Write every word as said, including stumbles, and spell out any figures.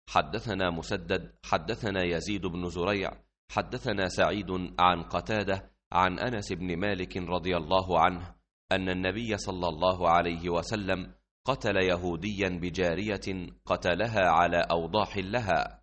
حدثنا مسدد حدثنا يزيد بن زريع حدثنا سعيد عن قتادة عن أنس بن مالك رضي الله عنه أن النبي صلى الله عليه وسلم قتل يهوديا بجارية قتلها على أوضاح لها،